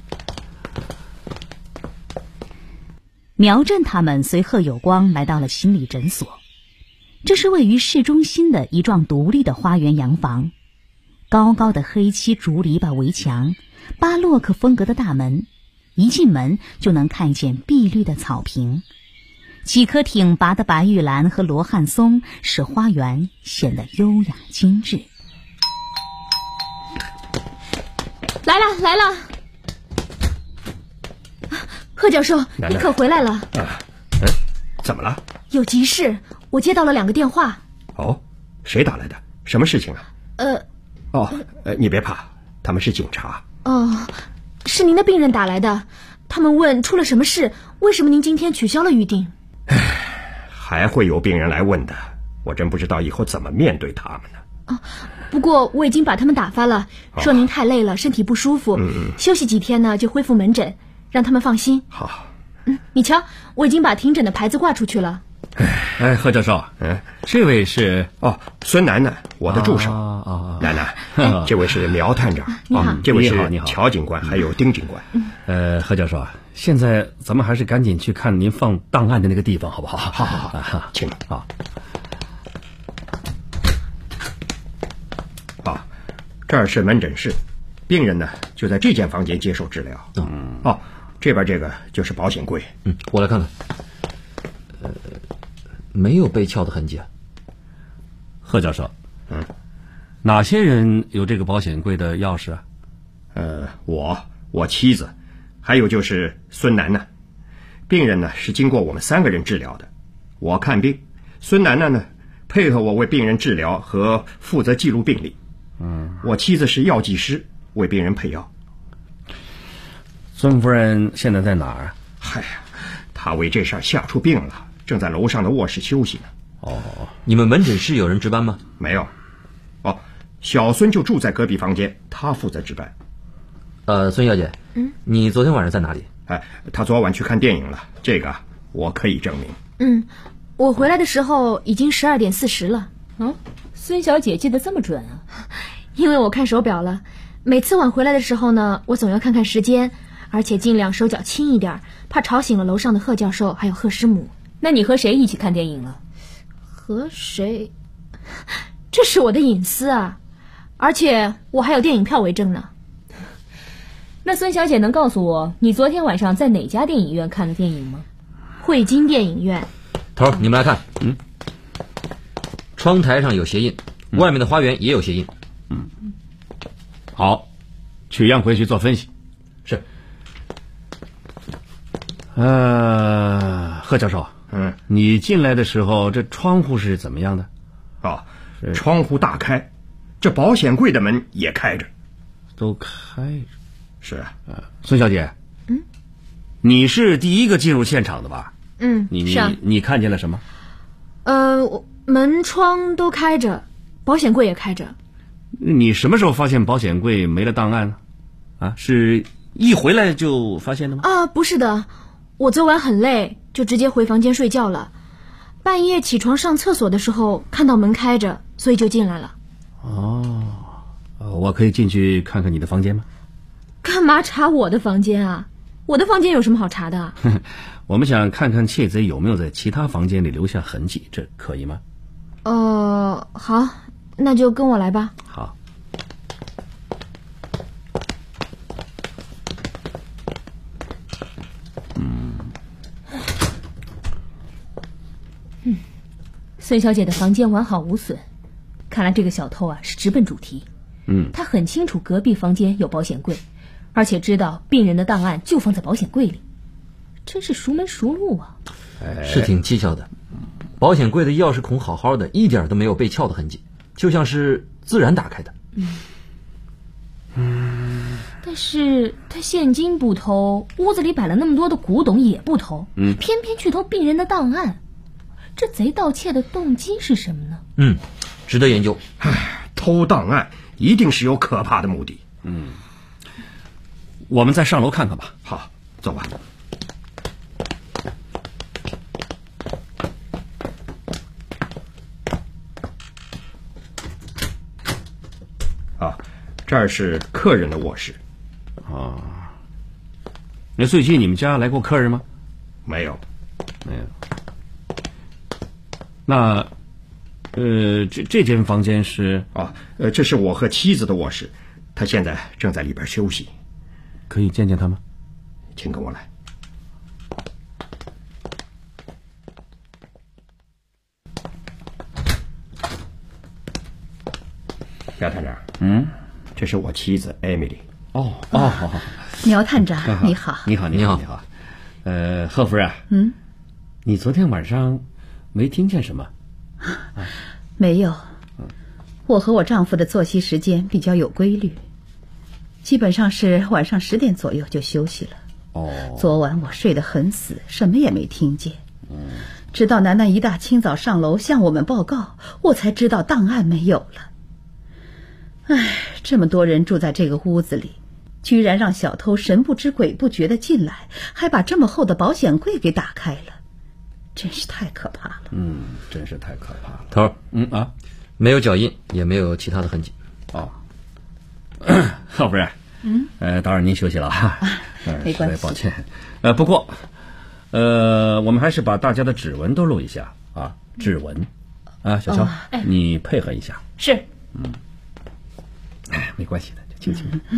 苗振他们随贺有光来到了心理诊所，这是位于市中心的一幢独立的花园洋房，高高的黑漆竹篱笆围墙，巴洛克风格的大门，一进门就能看见碧绿的草坪，几棵挺拔的白玉兰和罗汉松使花园显得优雅精致。 来了，贺教授，你可回来了。 怎么了？ 有急事，我接到了2个电话。 哦，谁打来的？什么事情啊？你别怕，他们是警察。 是您的病人打来的，他们问出了什么事，为什么您今天取消了预定？ 还会有病人来问的，我真不知道以后怎么面对他们呢。 不过我已经把他们打发了，说您太累了，身体不舒服，休息几天呢就恢复门诊，让他们放心。 好。 你瞧，我已经把停诊的牌子挂出去了。 贺教授，这位是孙楠楠，我的助手。楠楠，这位是苗探长。 你好。 这位是乔警官，还有丁警官。 贺教授啊，现在咱们还是赶紧去看您放档案的那个地方，好不好？ 好，请。这儿是门诊室，病人呢就在这间房间接受治疗。这边这个就是保险柜。 我来看看。没有被撬的痕迹啊。 贺教授，哪些人有这个保险柜的钥匙啊？ 我妻子，还有就是孙楠楠。病人呢是经过我们3个人治疗的，我看病，孙楠楠呢配合我为病人治疗和负责记录病历。我妻子是药剂师，为病人配药。 孙夫人现在在哪儿？ 她为这事儿吓出病了，正在楼上的卧室休息呢。 你们门诊室有人值班吗？ 没有。小孙就住在隔壁房间，他负责值班。 孙小姐，你昨天晚上在哪里？ 他昨晚去看电影了，这个我可以证明。 我回来的时候已经12点40了。 孙小姐记得这么准啊？ 因为我看手表了，每次晚回来的时候呢，我总要看看时间，而且尽量手脚轻一点，怕吵醒了楼上的贺教授还有贺师母。 那你和谁一起看电影了？ 和谁？这是我的隐私啊，而且我还有电影票为证呢。 那孙小姐能告诉我，你昨天晚上在哪家电影院看的电影吗？ 汇金电影院。 头，你们来看，窗台上有鞋印，外面的花园也有鞋印。 好，取样回去做分析。 是。 贺教授，你进来的时候这窗户是怎么样的？ 窗户大开，这保险柜的门也开着。 都开着。 是啊。 孙小姐，你是第一个进入现场的吧？你看见了什么？ 门窗都开着，保险柜也开着。 你什么时候发现保险柜没了档案呢？是一回来就发现的吗？ 不是的，我昨晚很累，就直接回房间睡觉了。半夜起床上厕所的时候，看到门开着，所以就进来了。 我可以进去看看你的房间吗？ 干嘛查我的房间啊？我的房间有什么好查的？ 我们想看看窃贼有没有在其他房间里留下痕迹，这可以吗？ 好，那就跟我来吧。 好。 孙小姐的房间完好无损， 看来这个小偷啊是直奔主题。他很清楚隔壁房间有保险柜，而且知道病人的档案就放在保险柜里，真是熟门熟路啊。 是挺蹊跷的，保险柜的钥匙孔好好的，一点都没有被撬的痕迹，就像是自然打开的。 但是他现金不偷，屋子里摆了那么多的古董也不偷，偏偏去偷病人的档案，这贼盗窃的动机是什么呢？ 值得研究。 偷档案一定是有可怕的目的。 我们再上楼看看吧。 好，走吧。这儿是客人的卧室。 那最近你们家来过客人吗？ 没有。 那这间房间是？ 这是我和妻子的卧室，她现在正在里边休息。 可以见见她吗？ 请跟我来。苗探长，这是我妻子艾米丽。 苗探长，你好。 你好。贺夫人。你昨天晚上没听见什么？ 没有。我和我丈夫的作息时间比较有规律，基本上是晚上10点左右就休息了。昨晚我睡得很死，什么也没听见。直到楠楠一大清早上楼向我们报告，我才知道档案没有了。这么多人住在这个屋子里，居然让小偷神不知鬼不觉地进来，还把这么厚的保险柜给打开了，真是太可怕了。 真是太可怕了。 头儿，没有脚印，也没有其他的痕迹。 贺夫人，打扰您休息了没关系， 抱歉。不过，我们还是把大家的指纹都录一下啊，指纹。小乔，你配合一下。 是。 没关系的，就轻轻。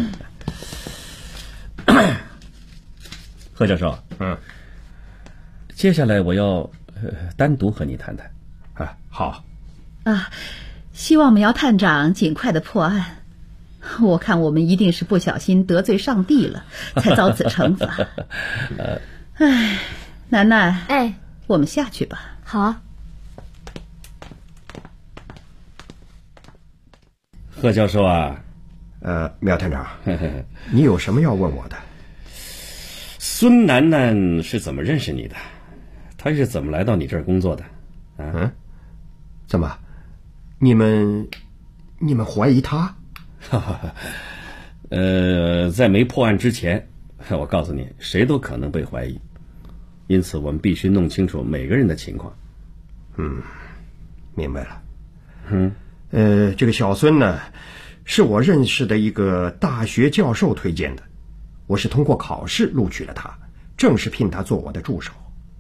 贺教授，接下来我要单独和你谈谈。 好。 希望苗探长尽快的破案。我看我们一定是不小心得罪上帝了，才遭此惩罚。楠楠，我们下去吧。 好。 贺教授啊， 苗探长，你有什么要问我的？ 孙楠楠是怎么认识你的？她是怎么来到你这儿工作的？ 怎么？你们怀疑她？ 在没破案之前，我告诉你，谁都可能被怀疑，因此我们必须弄清楚每个人的情况。 明白了。这个小孙呢，是我认识的一个大学教授推荐的，我是通过考试录取了他，正式聘他做我的助手。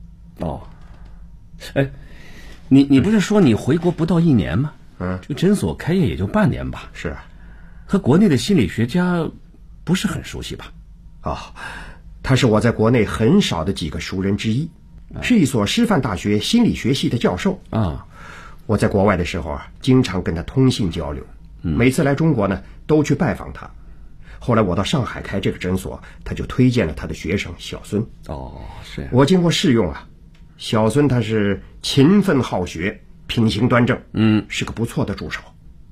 你不是说你回国不到1年吗？这个诊所开业也就半年吧？ 是啊， 和国内的心理学家不是很熟悉吧？ 他是我在国内很少的几个熟人之一，是一所师范大学心理学系的教授。我在国外的时候经常跟他通信交流，每次来中国呢，都去拜访他。后来我到上海开这个诊所，他就推荐了他的学生小孙。 是。 我经过试用小孙他是勤奋好学，品行端正，是个不错的助手。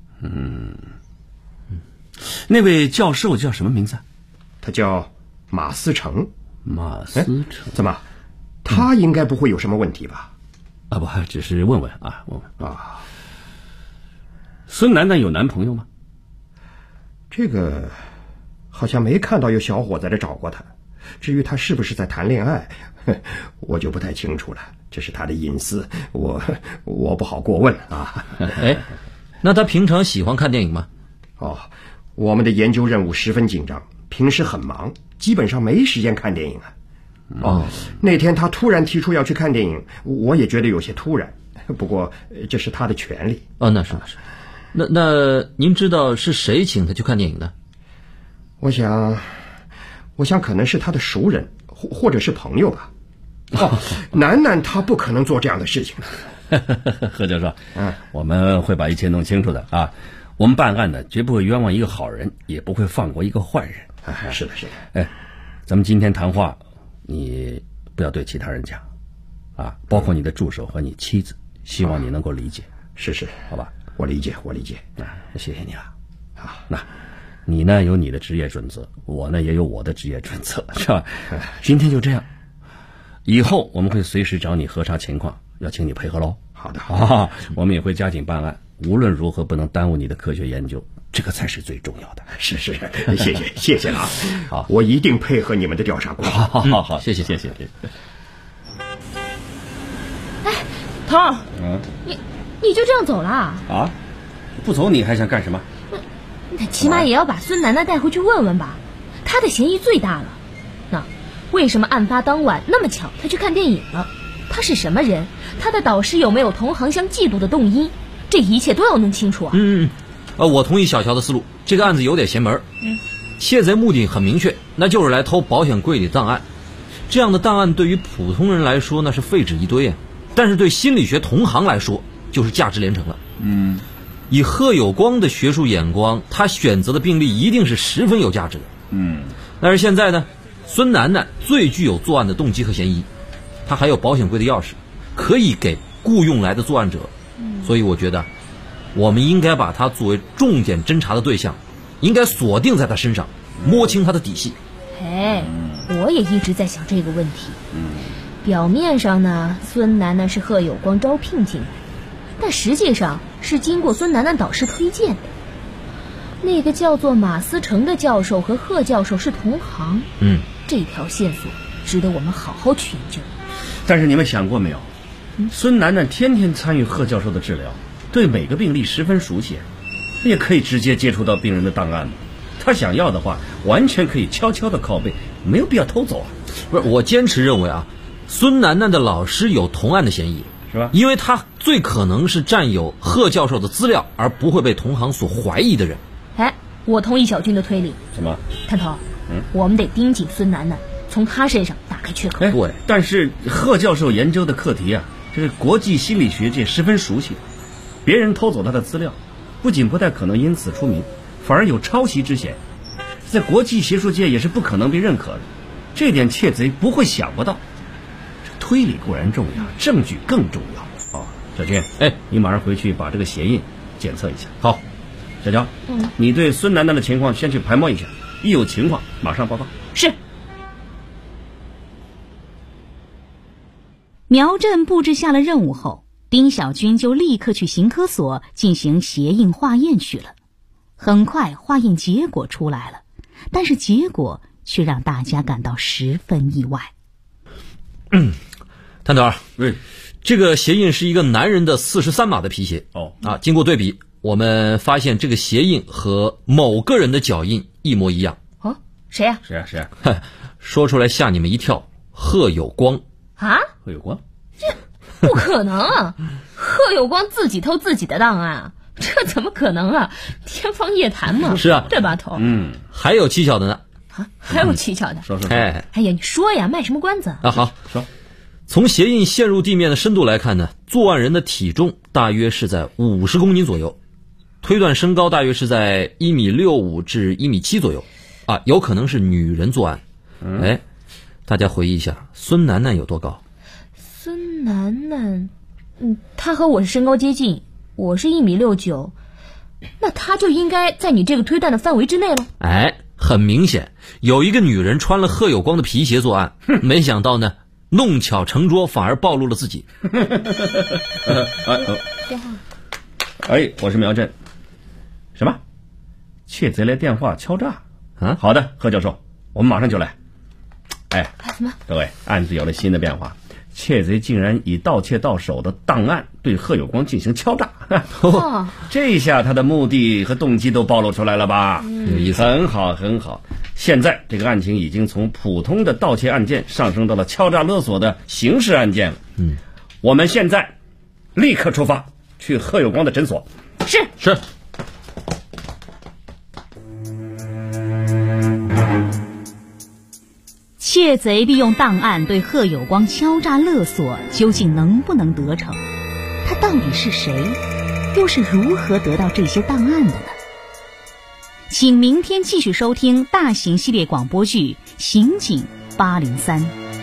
那位教授叫什么名字？ 他叫马思成。 马思成。 怎么？他应该不会有什么问题吧？ 不，只是问问。孙楠楠有男朋友吗？ 这个好像没看到有小伙子来找过他。至于他是不是在谈恋爱，我就不太清楚了，这是他的隐私，我不好过问啊。 那他平常喜欢看电影吗？ 我们的研究任务十分紧张，平时很忙，基本上没时间看电影那天他突然提出要去看电影，我也觉得有些突然，不过这是他的权利。 那是。那您知道是谁请他去看电影的？ 我想可能是他的熟人或者是朋友吧。楠楠他不可能做这样的事情。 何教授，我们会把一切弄清楚的啊。我们办案呢，绝不会冤枉一个好人，也不会放过一个坏人。 是的，是的。 咱们今天谈话，你不要对其他人讲，啊，包括你的助手和你妻子，希望你能够理解。 是， 好吧， 我理解。 谢谢你啊。好，那你呢有你的职业准则，我呢也有我的职业准则，是吧？今天就这样，以后我们会随时找你核查情况，要请你配合喽。 好的， 我们也会加紧办案，无论如何不能耽误你的科学研究，这个才是最重要的。 是，谢谢了啊！好，我一定配合你们的调查工作。 好，谢谢。 哎，头儿，你就这样走了啊？不走你还想干什么？ 那起码也要把孙楠楠带回去问问吧，他的嫌疑最大了。那为什么案发当晚那么巧他去看电影了？他是什么人？他的导师有没有同行相嫉妒的动因？这一切都要弄清楚啊！ 我同意小乔的思路，这个案子有点邪门。窃贼目的很明确，那就是来偷保险柜里档案。这样的档案对于普通人来说那是废纸一堆啊，但是对心理学同行来说就是价值连城了。以贺有光的学术眼光，他选择的病例一定是十分有价值的。但是现在呢，孙楠楠最具有作案的动机和嫌疑，他还有保险柜的钥匙，可以给雇佣来的作案者。所以我觉得我们应该把他作为重点侦查的对象，应该锁定在他身上，摸清他的底细。 我也一直在想这个问题。表面上呢，孙楠楠是贺有光招聘进来，但实际上是经过孙楠楠导师推荐的。那个叫做马思成的教授和贺教授是同行。这条线索值得我们好好去研究。 但是你们想过没有，孙楠楠天天参与贺教授的治疗，对每个病例十分熟悉，也可以直接接触到病人的档案。他想要的话，完全可以悄悄的拷贝，没有必要偷走啊。 不是，我坚持认为啊，孙楠楠的老师有同案的嫌疑， 是吧？ 因为他最可能是占有贺教授的资料，而不会被同行所怀疑的人。 我同意小军的推理。 什么？ 探头，我们得盯紧孙楠楠，从他身上打开缺口。 对，但是贺教授研究的课题啊，这是国际心理学界十分熟悉的。别人偷走他的资料，不仅不太可能因此出名，反而有抄袭之嫌，在国际学术界也是不可能被认可的。这点窃贼不会想不到。这推理固然重要，证据更重要。小军，你马上回去把这个鞋印检测一下。好，小乔，你对孙楠楠的情况先去排摸一下，一有情况马上报告。 是。 苗振布置下了任务后，丁小军就立刻去刑科所进行鞋印化验去了。很快化验结果出来了，但是结果却让大家感到十分意外。 探头，这个鞋印是一个男人的43码的皮鞋。经过对比，我们发现这个鞋印和某个人的脚印一模一样。 谁呀？ 说出来吓你们一跳，贺有光。 贺有光？ 这不可能啊！贺有光自己偷自己的档案啊，这怎么可能啊？天方夜谭嘛！ 是啊， 对吧，头？ 还有蹊跷的呢。 还有蹊跷的？ 说。 哎呀，你说呀，卖什么关子啊？ 好说。 从鞋印陷入地面的深度来看呢，作案人的体重大约是在50公斤左右，推断身高大约是在1.65米至1.7米左右，有可能是女人作案。大家回忆一下，孙楠楠有多高？ 孙楠楠，她和我是身高接近，我是1.69米，那她就应该在你这个推断的范围之内了。 很明显，有一个女人穿了贺有光的皮鞋作案，没想到呢，弄巧成拙，反而暴露了自己。 我是苗振。什么？窃贼来电话敲诈？好的，贺教授，我们马上就来。 什么？ 各位，案子有了新的变化，窃贼竟然以盗窃到手的档案对贺有光进行敲诈。这下他的目的和动机都暴露出来了吧？ 有意思。 很好。现在这个案情已经从普通的盗窃案件上升到了敲诈勒索的刑事案件了。我们现在立刻出发去贺有光的诊所。 是。 窃贼利用档案对贺有光敲诈勒索，究竟能不能得逞？ 到底是谁，又是如何得到这些档案的呢？请明天继续收听大型系列广播剧《刑警803》。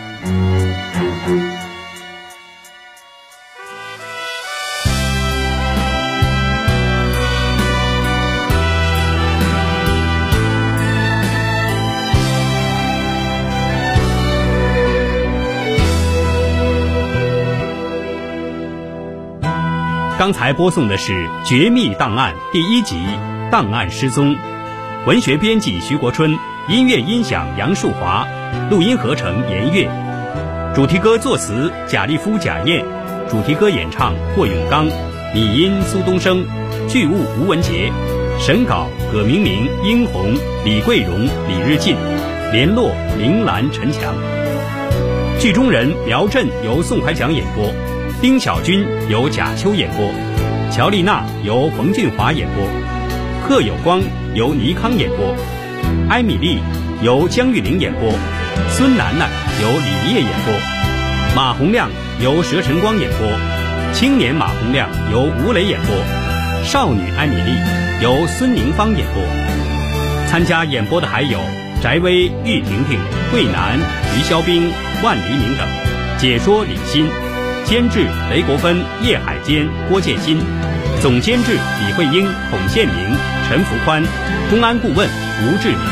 刚才播送的是《绝密档案》第1集《档案失踪》，文学编辑徐国春，音乐音响杨树华，录音合成严月，主题歌作词贾立夫、贾燕，主题歌演唱霍永刚，拟音苏东升，剧务吴文杰，审稿葛明明、殷红、李桂荣、李日进，联络林兰、陈强。剧中人苗震由宋怀强演播，丁小军由贾秋演播，乔丽娜由冯俊华演播，贺有光由倪康演播，艾米丽由姜玉玲演播，孙楠楠由李烨演播，马洪亮由佘晨光演播，青年马洪亮由吴磊演播，少女艾米丽由孙宁芳演播。参加演播的还有翟薇、玉婷婷、桂南、于肖冰、万黎明等，解说李欣，监制雷国芬、叶海坚、郭建新，总监制李慧英、孔宪明、陈福宽，公安顾问吴志明。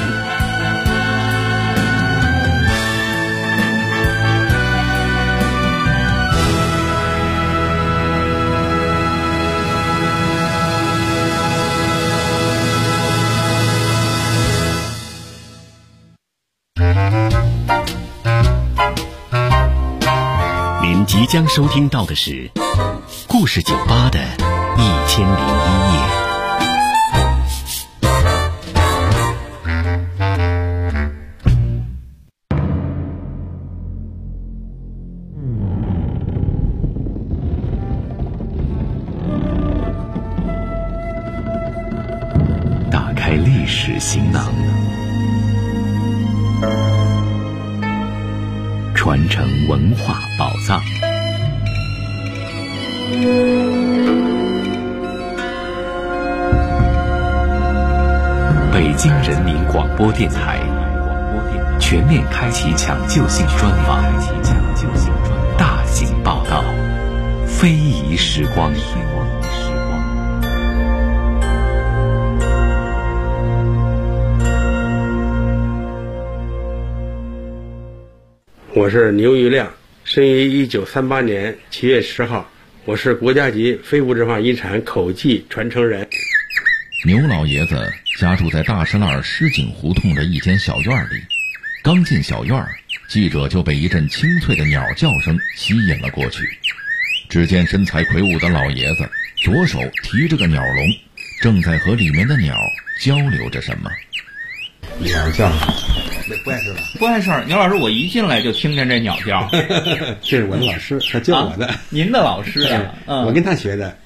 您即将收听到的是故事酒吧的1001夜。打开历史行囊，传承文化宝藏。北京人民广播电台全面开启抢救性专访，大型报道，非遗时光。 我是牛玉亮，生于1938年7月10号，我是国家级非物质文化遗产口技传承人。 牛老爷子家住在大石栏狮井胡同的一间小院里，刚进小院，记者就被一阵清脆的鸟叫声吸引了过去。只见身材魁梧的老爷子左手提着个鸟笼，正在和里面的鸟交流着什么。 鸟叫不碍事吧？ 不碍事儿。牛老师，我一进来就听见这鸟叫。 这是我的老师，他教我的。 您的老师啊？ 我跟他学的。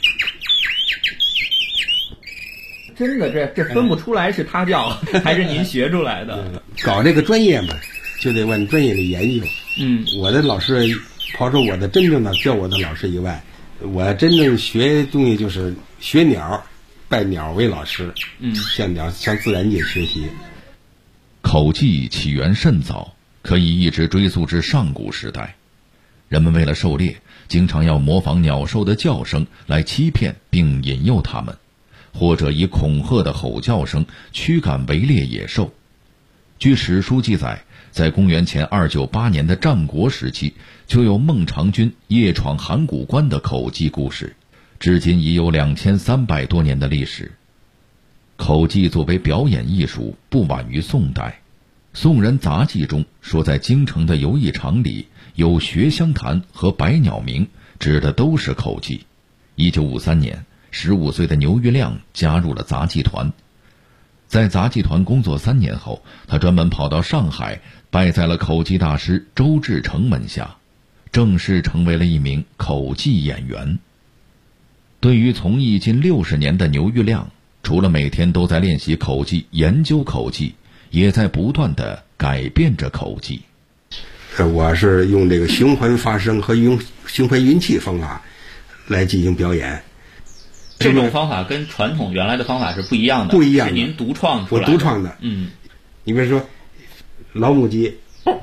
真的，这分不出来是他教还是您学出来的。 搞这个专业嘛，就得往专业里研究。我的老师刨出我的真正的教我的老师以外，我真正学东西就是学鸟，拜鸟为老师。向鸟向自然界学习。 口技起源甚早，可以一直追溯至上古时代。人们为了狩猎，经常要模仿鸟兽的叫声来欺骗并引诱它们，或者以恐吓的吼叫声驱赶围猎野兽。据史书记载，在公元前298年的战国时期，就有孟尝君夜闯函谷关的口技故事，至今已有2300多年的历史。口技作为表演艺术，不晚于宋代。宋人杂记中说，在京城的游艺场里有学香坛和百鸟鸣，指的都是口技。1953年，15岁的牛玉亮加入了杂技团。在杂技团工作3年后，他专门跑到上海，拜在了口技大师周志成门下，正式成为了一名口技演员。对于从艺近60年的牛玉亮，除了每天都在练习口技、研究口技，也在不断地改变着口技。 我是用这个循环发声和用循环运气方法来进行表演。 这种方法跟传统原来的方法是不一样的， 不一样的， 是您独创出来的。 我独创的。你比如说老母鸡，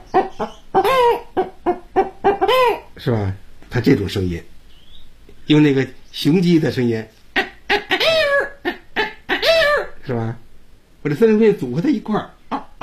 是吧？它这种声音，用那个雄鸡的声音，是吧？我这三种声音组合在一块儿，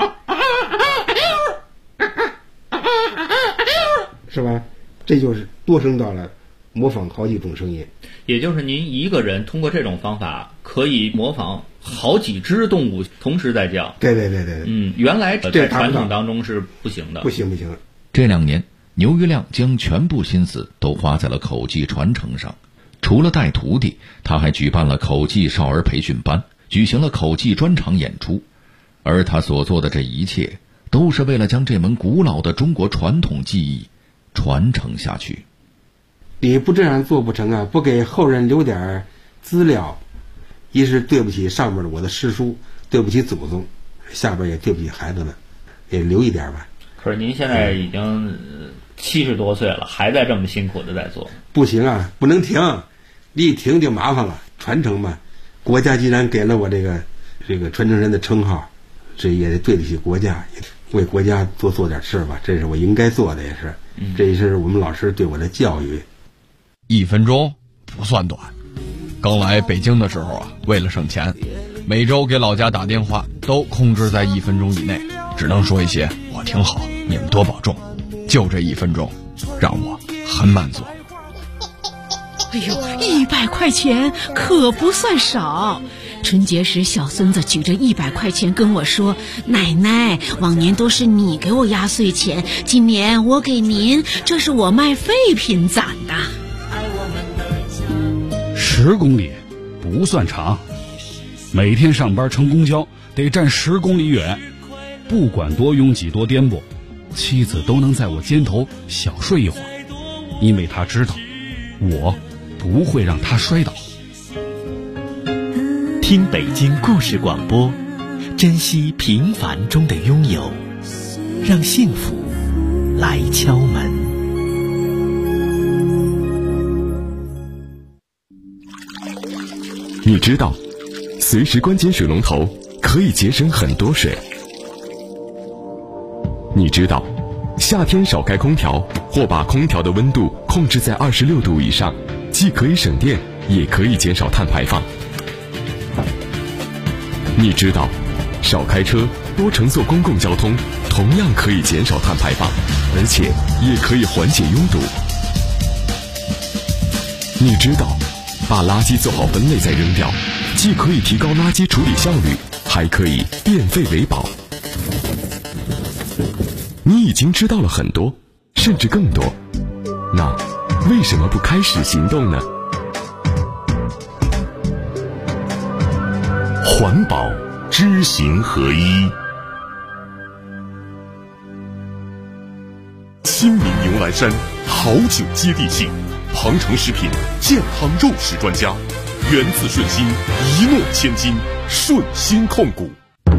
是吧？这就是多声道了，模仿好几种声音。 也就是您一个人通过这种方法可以模仿好几只动物同时在叫。 对。 原来在传统当中是不行的。 不行。 这2年，牛于亮将全部心思都花在了口技传承上。除了带徒弟，他还举办了口技少儿培训班，举行了口技专场演出。而他所做的这一切，都是为了将这门古老的中国传统技艺传承下去。 你不这样做不成啊！不给后人留点资料，一是对不起上面的我的师叔，对不起祖宗，下边也对不起孩子们，也留一点吧。 可是您现在已经70多岁了，还在这么辛苦的在做。 不行啊，不能停，一停就麻烦了。传承嘛，国家既然给了我这个传承人的称号，这也得对得起国家，也为国家多做点事吧，这是我应该做的，也是，这也是我们老师对我的教育。 1分钟不算短，刚来北京的时候啊，为了省钱，每周给老家打电话都控制在1分钟以内，只能说一些我挺好，你们多保重。就这1分钟，让我很满足。 哎呦，100块钱可不算少。春节时，小孙子举着100块钱跟我说：“奶奶，往年都是你给我压岁钱，今年我给您，这是我卖废品攒的。 ”10公里不算长，每天上班乘公交得站10公里远，不管多拥挤多颠簸，妻子都能在我肩头小睡一会儿，因为她知道我不会让她摔倒。 听北京故事广播，珍惜平凡中的拥有，让幸福来敲门。 你知道，随时关紧水龙头可以节省很多水。你知道，夏天少开空调或把空调的温度控制在26度以上，既可以省电，也可以减少碳排放。你知道，少开车，多乘坐公共交通，同样可以减少碳排放，而且也可以缓解拥堵。你知道，把垃圾做好分类再扔掉，既可以提高垃圾处理效率，还可以变废为宝。你已经知道了很多，甚至更多，那为什么不开始行动呢？环保知行合一。新民牛栏山好酒接地气，庞城食品健康肉食专家，源自顺心，一诺千金，顺心控股。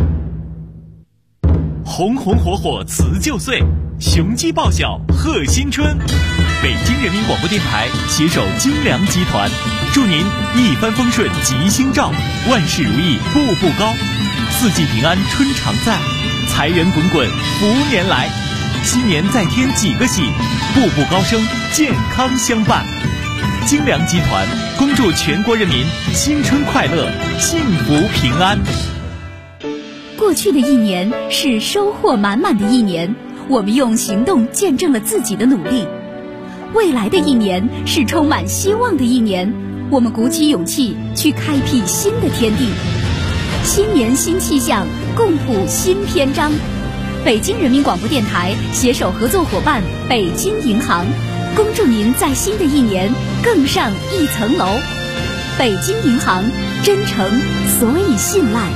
红红火火辞旧岁，雄鸡报晓贺新春。北京人民广播电台携手精良集团，祝您一帆风顺吉星照，万事如意步步高，四季平安春常在，财源滚滚福年来，新年再添几个喜，步步高升健康相伴。精良集团恭祝全国人民新春快乐，幸福平安。 过去的一年是收获满满的一年，我们用行动见证了自己的努力。未来的一年是充满希望的一年，我们鼓起勇气去开辟新的天地。新年新气象，共谱新篇章。北京人民广播电台携手合作伙伴北京银行，恭祝您在新的一年更上一层楼。北京银行，真诚所以信赖。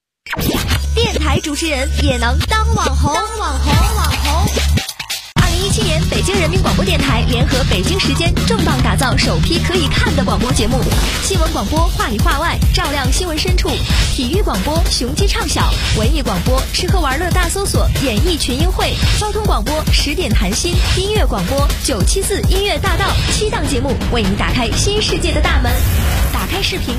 电台主持人也能当网红。2017 2017年，北京人民广播电台联合北京时间重磅打造首批可以看的广播节目：新闻广播话里话外，照亮新闻深处；体育广播雄鸡唱晓；文艺广播吃喝玩乐大搜索，演艺群英会；交通广播10点谈心；音乐广播974音乐大道。7档节目为你打开新世界的大门。打开视频